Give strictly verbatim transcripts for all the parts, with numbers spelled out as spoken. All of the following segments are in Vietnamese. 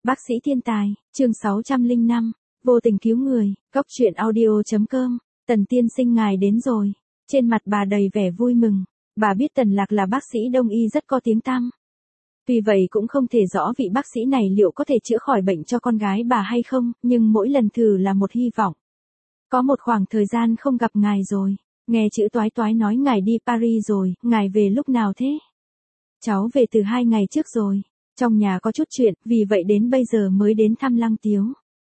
Bác sĩ thiên tài, chương sáu trăm lẻ năm, vô tình cứu người, góc truyện audio.com, Tần tiên sinh ngài đến rồi. Trên mặt bà đầy vẻ vui mừng, bà biết Tần Lạc là bác sĩ đông y rất có tiếng tăm. Tuy vậy cũng không thể rõ vị bác sĩ này liệu có thể chữa khỏi bệnh cho con gái bà hay không, nhưng mỗi lần thử là một hy vọng. Có một khoảng thời gian không gặp ngài rồi, nghe chữ Toái Toái nói ngài đi Paris rồi, ngài về lúc nào thế? Cháu về từ hai ngày trước rồi. Trong nhà có chút chuyện, vì vậy đến bây giờ mới đến thăm Lăng Tiếu.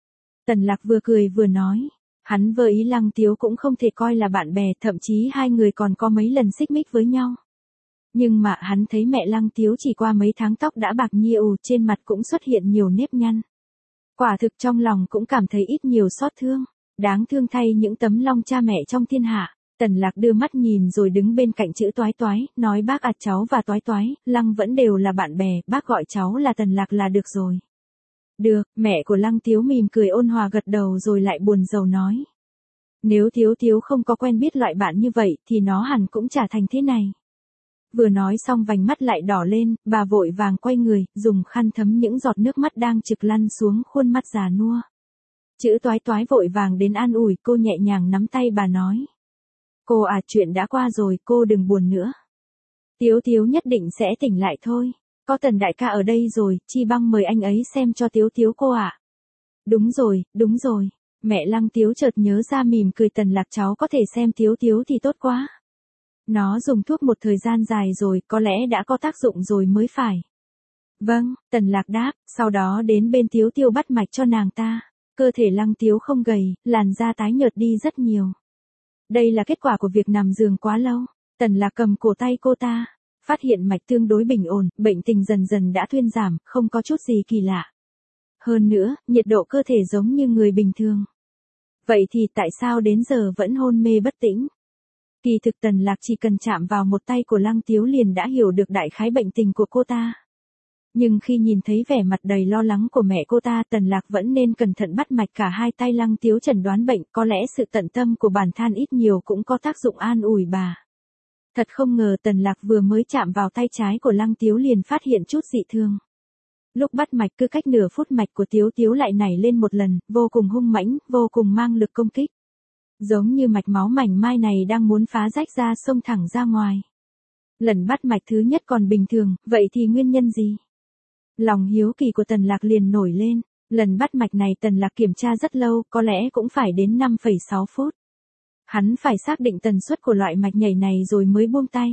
Tần Lạc vừa cười vừa nói, hắn với ý Lăng Tiếu cũng không thể coi là bạn bè, thậm chí hai người còn có mấy lần xích mích với nhau. Nhưng mà hắn thấy mẹ Lăng Tiếu chỉ qua mấy tháng tóc đã bạc nhiều, trên mặt cũng xuất hiện nhiều nếp nhăn. Quả thực trong lòng cũng cảm thấy ít nhiều xót thương, đáng thương thay những tấm long cha mẹ trong thiên hạ. Tần Lạc đưa mắt nhìn rồi đứng bên cạnh chữ Toái Toái, nói bác à, cháu và Toái Toái, Lăng vẫn đều là bạn bè, bác gọi cháu là Tần Lạc là được rồi. Được, mẹ của Lăng Tiếu mỉm cười ôn hòa gật đầu rồi lại buồn rầu nói. Nếu Tiếu Tiếu không có quen biết loại bạn như vậy thì nó hẳn cũng chả thành thế này. Vừa nói xong vành mắt lại đỏ lên, bà vội vàng quay người, dùng khăn thấm những giọt nước mắt đang trực lăn xuống khuôn mắt già nua. Chữ Toái Toái vội vàng đến an ủi cô, nhẹ nhàng nắm tay bà nói. Cô à, chuyện đã qua rồi, cô đừng buồn nữa. Tiếu Tiếu nhất định sẽ tỉnh lại thôi. Có Tần đại ca ở đây rồi, chi bằng mời anh ấy xem cho Tiếu Tiếu cô ạ. À. Đúng rồi, đúng rồi. Mẹ Lăng Tiếu chợt nhớ ra mỉm cười, Tần Lạc cháu có thể xem Tiếu Tiếu thì tốt quá. Nó dùng thuốc một thời gian dài rồi, có lẽ đã có tác dụng rồi mới phải. Vâng, Tần Lạc đáp, sau đó đến bên Tiếu Tiếu bắt mạch cho nàng ta. Cơ thể Lăng Tiếu không gầy, làn da tái nhợt đi rất nhiều. Đây là kết quả của việc nằm giường quá lâu. Tần Lạc cầm cổ tay cô ta, phát hiện mạch tương đối bình ổn, bệnh tình dần dần đã thuyên giảm, không có chút gì kỳ lạ. Hơn nữa, nhiệt độ cơ thể giống như người bình thường. Vậy thì tại sao đến giờ vẫn hôn mê bất tỉnh? Kỳ thực Tần Lạc chỉ cần chạm vào một tay của Lăng Tiếu liền đã hiểu được đại khái bệnh tình của cô ta. Nhưng khi nhìn thấy vẻ mặt đầy lo lắng của mẹ cô ta, Tần Lạc vẫn nên cẩn thận bắt mạch cả hai tay Lăng Tiếu chẩn đoán bệnh, có lẽ sự tận tâm của bản thân ít nhiều cũng có tác dụng an ủi bà. Thật không ngờ Tần Lạc vừa mới chạm vào tay trái của Lăng Tiếu liền phát hiện chút dị thường. Lúc bắt mạch cứ cách nửa phút mạch của Tiếu Tiếu lại nảy lên một lần, vô cùng hung mãnh, vô cùng mang lực công kích. Giống như mạch máu mảnh mai này đang muốn phá rách ra xông thẳng ra ngoài. Lần bắt mạch thứ nhất còn bình thường, vậy thì nguyên nhân gì? Lòng hiếu kỳ của Tần Lạc liền nổi lên, lần bắt mạch này Tần Lạc kiểm tra rất lâu, có lẽ cũng phải đến năm phẩy sáu phút. Hắn phải xác định tần suất của loại mạch nhảy này rồi mới buông tay.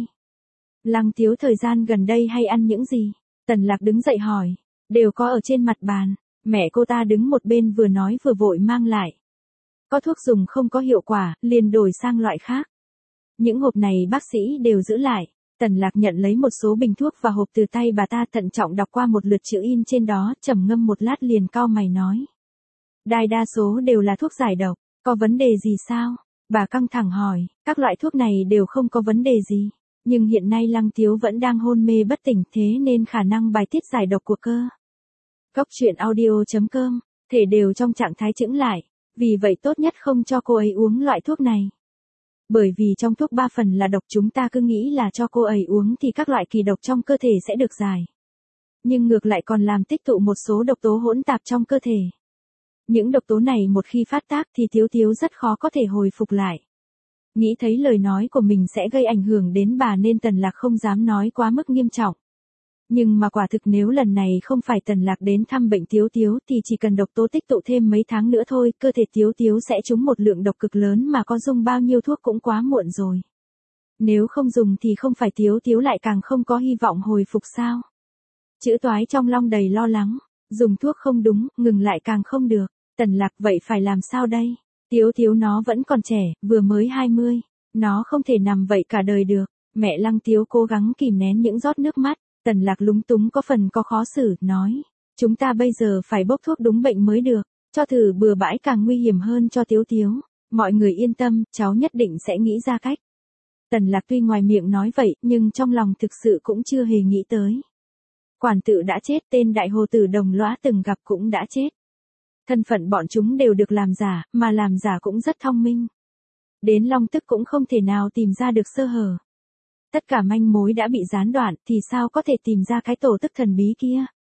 Lăng Tiếu thời gian gần đây hay ăn những gì? Tần Lạc đứng dậy hỏi, đều có ở trên mặt bàn, mẹ cô ta đứng một bên vừa nói vừa vội mang lại. Có thuốc dùng không có hiệu quả, liền đổi sang loại khác. Những hộp này bác sĩ đều giữ lại. Tần Lạc nhận lấy một số bình thuốc và hộp từ tay bà ta, thận trọng đọc qua một lượt chữ in trên đó, trầm ngâm một lát liền cau mày nói. Đại đa số đều là thuốc giải độc, có vấn đề gì sao? Bà căng thẳng hỏi, các loại thuốc này đều không có vấn đề gì. Nhưng hiện nay Lăng Tiếu vẫn đang hôn mê bất tỉnh, thế nên khả năng bài tiết giải độc của cơ. Góc truyện audio.com, thể đều trong trạng thái chững lại, vì vậy tốt nhất không cho cô ấy uống loại thuốc này. Bởi vì trong thuốc ba phần là độc, chúng ta cứ nghĩ là cho cô ấy uống thì các loại kỳ độc trong cơ thể sẽ được giải. Nhưng ngược lại còn làm tích tụ một số độc tố hỗn tạp trong cơ thể. Những độc tố này một khi phát tác thì Tiếu Tiếu rất khó có thể hồi phục lại. Nghĩ thấy lời nói của mình sẽ gây ảnh hưởng đến bà nên Tần Lạc không dám nói quá mức nghiêm trọng. Nhưng mà quả thực nếu lần này không phải Tần Lạc đến thăm bệnh Tiếu Tiếu thì chỉ cần độc tố tích tụ thêm mấy tháng nữa thôi, cơ thể Tiếu Tiếu sẽ trúng một lượng độc cực lớn mà có dùng bao nhiêu thuốc cũng quá muộn rồi. Nếu không dùng thì không phải Tiếu Tiếu lại càng không có hy vọng hồi phục sao? Chữ Toái trong lòng đầy lo lắng, dùng thuốc không đúng, ngừng lại càng không được. Tần Lạc vậy phải làm sao đây? Tiếu Tiếu nó vẫn còn trẻ, vừa mới hai mươi, nó không thể nằm vậy cả đời được. Mẹ Lăng Tiếu cố gắng kìm nén những giọt nước mắt. Tần Lạc lúng túng có phần có khó xử, nói, chúng ta bây giờ phải bốc thuốc đúng bệnh mới được, cho thử bừa bãi càng nguy hiểm hơn cho Tiếu Tiếu. Mọi người yên tâm, cháu nhất định sẽ nghĩ ra cách. Tần Lạc tuy ngoài miệng nói vậy, nhưng trong lòng thực sự cũng chưa hề nghĩ tới. Quản tự đã chết, tên đại hồ tử Đồng Lõa từng gặp cũng đã chết. Thân phận bọn chúng đều được làm giả, mà làm giả cũng rất thông minh. Đến Long Tức cũng không thể nào tìm ra được sơ hở. Tất cả manh mối đã bị gián đoạn thì sao có thể tìm ra cái tổ tức thần bí kia.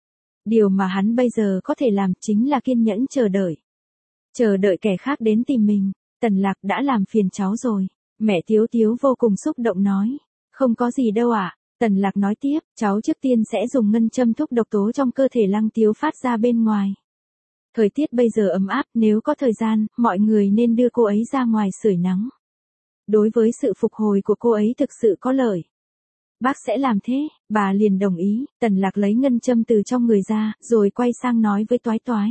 Điều mà hắn bây giờ có thể làm chính là kiên nhẫn chờ đợi. Chờ đợi kẻ khác đến tìm mình. Tần Lạc đã làm phiền cháu rồi. Mẹ Tiếu Tiếu vô cùng xúc động nói. Không có gì đâu ạ. À? Tần Lạc nói tiếp, cháu trước tiên sẽ dùng ngân châm thúc độc tố trong cơ thể Lăng Tiếu phát ra bên ngoài. Thời tiết bây giờ ấm áp, nếu có thời gian, mọi người nên đưa cô ấy ra ngoài sưởi nắng. Đối với sự phục hồi của cô ấy thực sự có lợi. Bác sẽ làm thế, bà liền đồng ý. Tần Lạc lấy ngân châm từ trong người ra, rồi quay sang nói với Toái Toái.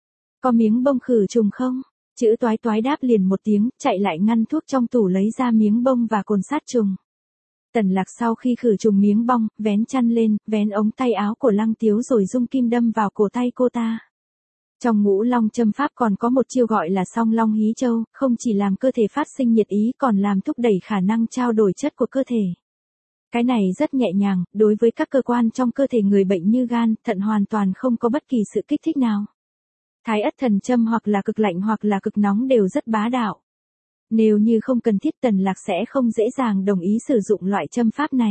Có miếng bông khử trùng không? Chữ Toái Toái đáp liền một tiếng, chạy lại ngăn thuốc trong tủ lấy ra miếng bông và cồn sát trùng. Tần Lạc sau khi khử trùng miếng bông, vén chăn lên, vén ống tay áo của Lăng Tiếu rồi dung kim đâm vào cổ tay cô ta. Trong ngũ long châm pháp còn có một chiêu gọi là song long hí châu, không chỉ làm cơ thể phát sinh nhiệt ý còn làm thúc đẩy khả năng trao đổi chất của cơ thể. Cái này rất nhẹ nhàng, đối với các cơ quan trong cơ thể người bệnh như gan, thận hoàn toàn không có bất kỳ sự kích thích nào. Thái ất thần châm hoặc là cực lạnh hoặc là cực nóng đều rất bá đạo. Nếu như không cần thiết Tần Lạc sẽ không dễ dàng đồng ý sử dụng loại châm pháp này.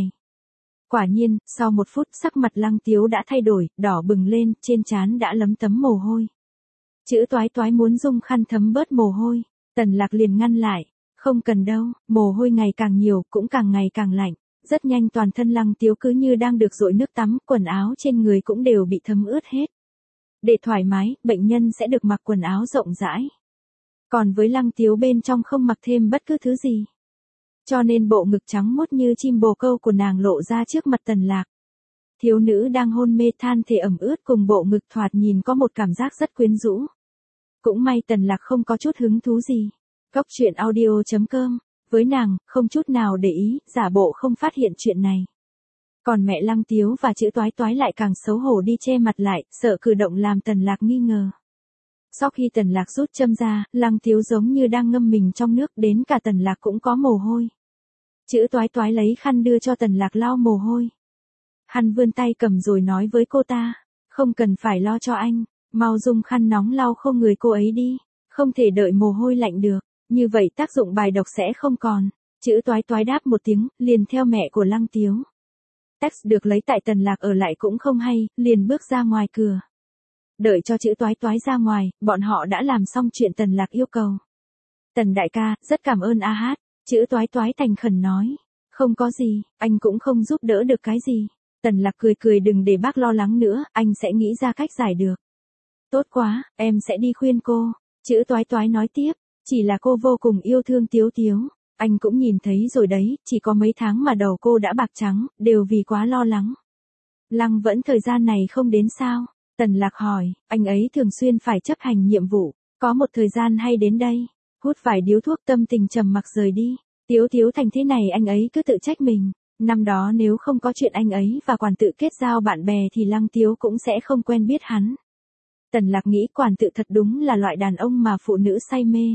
Quả nhiên, sau một phút sắc mặt Lăng Tiếu đã thay đổi, đỏ bừng lên, trên trán đã lấm tấm mồ hôi. Chữ Toái Toái muốn dùng khăn thấm bớt mồ hôi, Tần Lạc liền ngăn lại, không cần đâu, mồ hôi ngày càng nhiều, cũng càng ngày càng lạnh. Rất nhanh toàn thân Lăng Tiếu cứ như đang được dội nước tắm, quần áo trên người cũng đều bị thấm ướt hết. Để thoải mái, bệnh nhân sẽ được mặc quần áo rộng rãi. Còn với Lăng Tiếu bên trong không mặc thêm bất cứ thứ gì. Cho nên bộ ngực trắng muốt như chim bồ câu của nàng lộ ra trước mặt Tần Lạc. Thiếu nữ đang hôn mê than thể ẩm ướt cùng bộ ngực thoạt nhìn có một cảm giác rất quyến rũ. Cũng may Tần Lạc không có chút hứng thú gì. Cốc truyện audio chấm com. Với nàng, không chút nào để ý, giả bộ không phát hiện chuyện này. Còn mẹ Lăng Tiếu và chữ Toái Toái lại càng xấu hổ đi che mặt lại, sợ cử động làm Tần Lạc nghi ngờ. Sau khi Tần Lạc rút châm ra, Lăng Tiếu giống như đang ngâm mình trong nước, đến cả Tần Lạc cũng có mồ hôi. Chữ Toái Toái lấy khăn đưa cho Tần Lạc lau mồ hôi. Hắn vươn tay cầm rồi nói với cô ta, không cần phải lo cho anh, mau dùng khăn nóng lau khô người cô ấy đi, không thể đợi mồ hôi lạnh được. Như vậy tác dụng bài độc sẽ không còn. Chữ Toái Toái đáp một tiếng, liền theo mẹ của Lăng Tiếu. Text được lấy tại Tần Lạc ở lại cũng không hay, liền bước ra ngoài cửa. Đợi cho chữ Toái Toái ra ngoài, bọn họ đã làm xong chuyện Tần Lạc yêu cầu. Tần đại ca, rất cảm ơn a hát. Chữ Toái Toái thành khẩn nói. Không có gì, anh cũng không giúp đỡ được cái gì. Tần Lạc cười cười đừng để bác lo lắng nữa, anh sẽ nghĩ ra cách giải được. Tốt quá, em sẽ đi khuyên cô. Chữ Toái Toái nói tiếp. Chỉ là cô vô cùng yêu thương Tiếu Tiếu. Anh cũng nhìn thấy rồi đấy, chỉ có mấy tháng mà đầu cô đã bạc trắng, đều vì quá lo lắng. Lăng vẫn thời gian này không đến sao? Tần Lạc hỏi, anh ấy thường xuyên phải chấp hành nhiệm vụ, có một thời gian hay đến đây, hút vài điếu thuốc tâm tình trầm mặc rời đi. Tiếu Tiếu thành thế này anh ấy cứ tự trách mình. Năm đó nếu không có chuyện anh ấy và Quản Tự kết giao bạn bè thì Lăng Tiếu cũng sẽ không quen biết hắn. Tần Lạc nghĩ Quản Tự thật đúng là loại đàn ông mà phụ nữ say mê.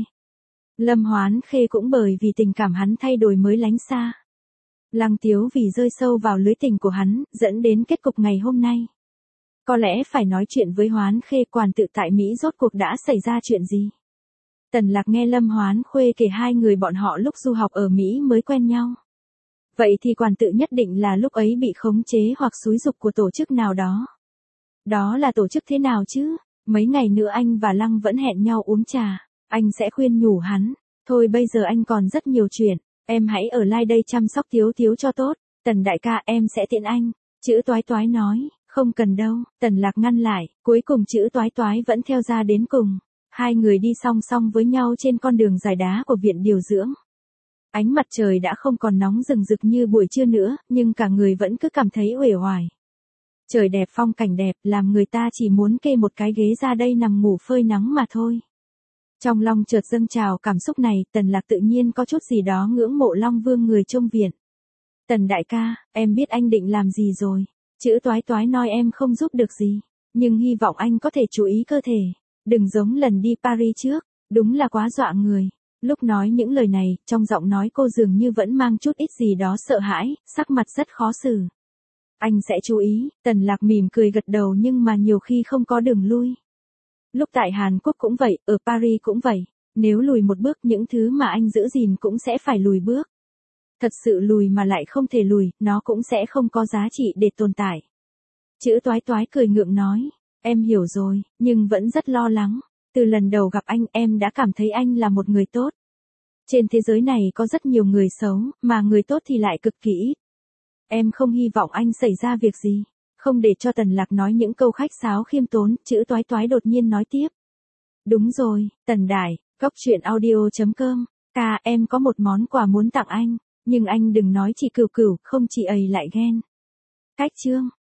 Lâm Hoán Khê cũng bởi vì tình cảm hắn thay đổi mới lánh xa. Lăng Tiếu vì rơi sâu vào lưới tình của hắn, dẫn đến kết cục ngày hôm nay. Có lẽ phải nói chuyện với Hoán Khê Quản Tự tại Mỹ rốt cuộc đã xảy ra chuyện gì. Tần Lạc nghe Lâm Hoán Khê kể hai người bọn họ lúc du học ở Mỹ mới quen nhau. Vậy thì Quản Tự nhất định là lúc ấy bị khống chế hoặc xúi giục của tổ chức nào đó. Đó là tổ chức thế nào chứ? Mấy ngày nữa anh và Lăng vẫn hẹn nhau uống trà. Anh sẽ khuyên nhủ hắn. Thôi bây giờ anh còn rất nhiều chuyện. Em hãy ở lại đây chăm sóc Tiếu Tiếu cho tốt. Tần đại ca em sẽ tiện anh. Chữ Toái Toái nói. Không cần đâu. Tần Lạc ngăn lại. Cuối cùng chữ Toái Toái vẫn theo ra đến cùng. Hai người đi song song với nhau trên con đường dài đá của viện điều dưỡng. Ánh mặt trời đã không còn nóng rừng rực như buổi trưa nữa, nhưng cả người vẫn cứ cảm thấy uể oải. Trời đẹp phong cảnh đẹp, làm người ta chỉ muốn kê một cái ghế ra đây nằm ngủ phơi nắng mà thôi. Trong lòng chợt dâng trào cảm xúc này, Tần Lạc tự nhiên có chút gì đó ngưỡng mộ Long Vương người trông viện. Tần đại ca, em biết anh định làm gì rồi. Chữ Toái Toái nói em không giúp được gì, nhưng hy vọng anh có thể chú ý cơ thể. Đừng giống lần đi Paris trước, đúng là quá dọa người. Lúc nói những lời này, trong giọng nói cô dường như vẫn mang chút ít gì đó sợ hãi, sắc mặt rất khó xử. Anh sẽ chú ý. Tần Lạc mỉm cười gật đầu nhưng mà nhiều khi không có đường lui. Lúc tại Hàn Quốc cũng vậy, ở Paris cũng vậy. Nếu lùi một bước những thứ mà anh giữ gìn cũng sẽ phải lùi bước. Thật sự lùi mà lại không thể lùi, nó cũng sẽ không có giá trị để tồn tại. Chữ toái toái cười ngượng nói, em hiểu rồi, nhưng vẫn rất lo lắng. Từ lần đầu gặp anh em đã cảm thấy anh là một người tốt. Trên thế giới này có rất nhiều người xấu, mà người tốt thì lại cực kỳ ít. Em không hy vọng anh xảy ra việc gì. Không để cho Tần Lạc nói những câu khách sáo khiêm tốn, chữ toái toái đột nhiên nói tiếp. Đúng rồi, Tần Đại, Cốc Truyện Audio chấm com, ca em có một món quà muốn tặng anh, nhưng anh đừng nói chị Cửu Cửu, không chị ấy lại ghen. Cách chương.